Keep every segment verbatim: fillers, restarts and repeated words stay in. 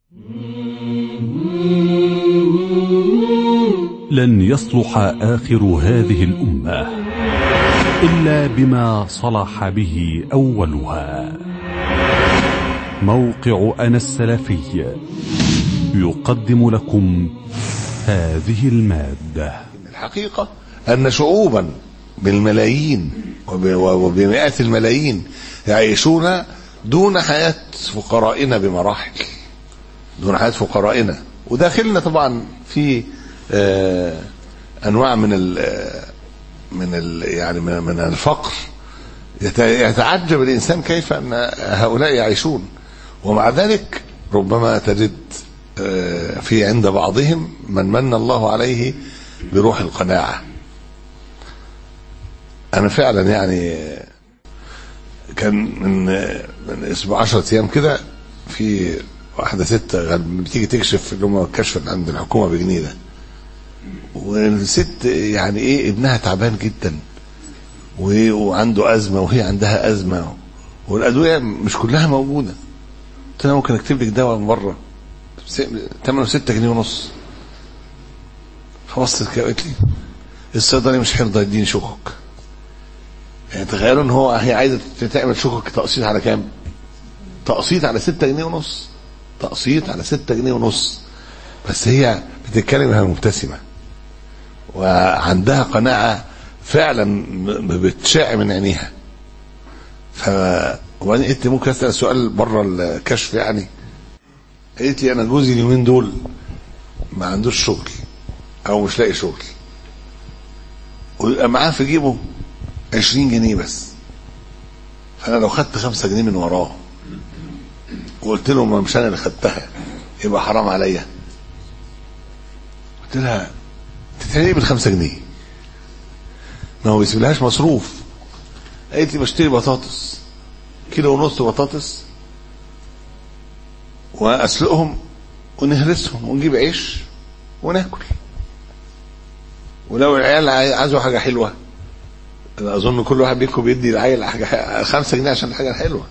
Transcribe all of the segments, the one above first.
لن يصلح آخر هذه الأمة إلا بما صلح به أولها. موقع أنا السلفي يقدم لكم هذه المادة. الحقيقة أن شعوبا بالملايين وبمئات الملايين يعيشون دون حياة فقرائنا بمراحل، دون حياة فقرائنا، وداخلنا طبعا في آه أنواع من ال من ال يعني من, من الفقر. يتعجب الإنسان كيف أن هؤلاء يعيشون، ومع ذلك ربما تجد آه في عند بعضهم من من الله عليه بروح القناعة. أنا فعلا يعني كان من من اسبوع عشرة أيام كده في واحدة ست بتيجي تكشف اللي هم كشف عند الحكومة بجنيه ده، والست يعني ايه ابنها تعبان جدا وعنده أزمة وهي عندها أزمة والأدوية مش كلها موجودة. قلت لها ممكن أكتب لك دواء من بره ثمنه ستة جنيه ونص. فبصت كده قالت لي الصيدلي مش هيرضى يديني شكك. يعني تخيلوا ان هو هي عايزه تعمل شكك تقسيط على كام؟ تقسيط على ستة جنيه ونص، تقسيط على ستة جنيه ونص، بس هي بتتكلم وهي مبتسمه وعندها قناعه فعلا بتشع من عينيها. ف وبعدين قلت ممكن اسال سؤال بره الكشف يعني؟ قالت لي انا جوزي اليومين دول ما عندوش شغل او مش لاقي شغل، ويبقى معاه في جيبه عشرين جنيه بس، فانا لو خدت خمسة جنيه من وراه وقلت له ما مش انا اللي خدتها يبقى حرام عليا. قلت لها تتعمل ايه بالخمسة جنيه؟ ما هو بيسيبلهاش مصروف. قالت لي بشتري بطاطس كيلو ونص بطاطس واسلقهم ونهرسهم ونجيب عيش وناكل، ولو العيال عايزوا حاجه حلوه اظن كل واحد بيكم بيدي العيل حاجه خمسة جنيه عشان الحاجه الحلوه،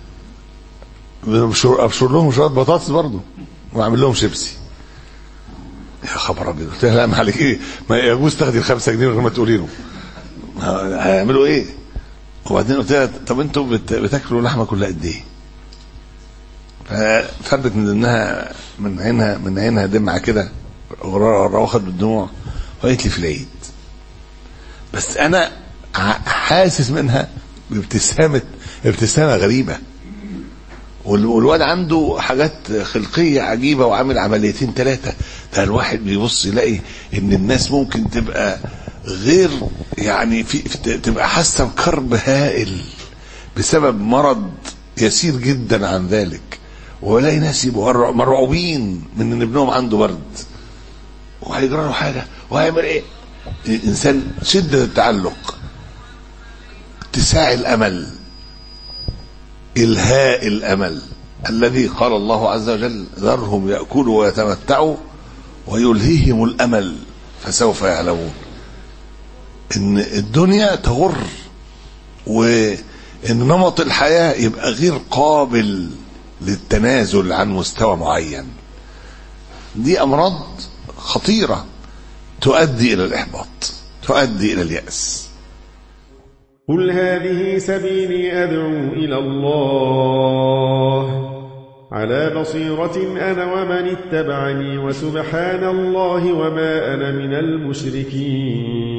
ابشر لهم شويه بطاطس برضه واعمل لهم شيبسي. يا خبر ابيض. قلت لها لا ما عليك ايه، ما يجوز تاخدي الخمسة جنيه من غير ما تقولي له هيعملوا ايه. وبعدين قلت لها طب انتوا بتاكلوا لحمه كلها قد ايه؟ ففردت من انها من عينها من عينها دمعه كده وراخت بالدموع وقالت لي في العيد. بس انا حاسس منها بابتسامه ابتسامه غريبه، والواد عنده حاجات خلقيه عجيبه وعامل عمليتين ثلاثه. ده الواحد بيبص يلاقي ان الناس ممكن تبقى غير يعني في تبقى حاسه بكرب هائل بسبب مرض يسير جدا عن ذلك، ولاقي ناس يبقوا مرعوبين من ان ابنهم عنده برد وهيجرى له حاجه وهيعمل ايه. الانسان شده التعلق، اتساع الامل، الهاء الامل الذي قال الله عز وجل ذرهم ياكلوا ويتمتعوا ويلهيهم الامل فسوف يعلمون. ان الدنيا تغر وان نمط الحياه يبقى غير قابل للتنازل عن مستوى معين. دي امراض خطيره تؤدي الى الاحباط، تؤدي الى اليأس. قل هذه سبيلي أدعو إلى الله على بصيرة أنا ومن اتبعني وسبحان الله وما أنا من المشركين.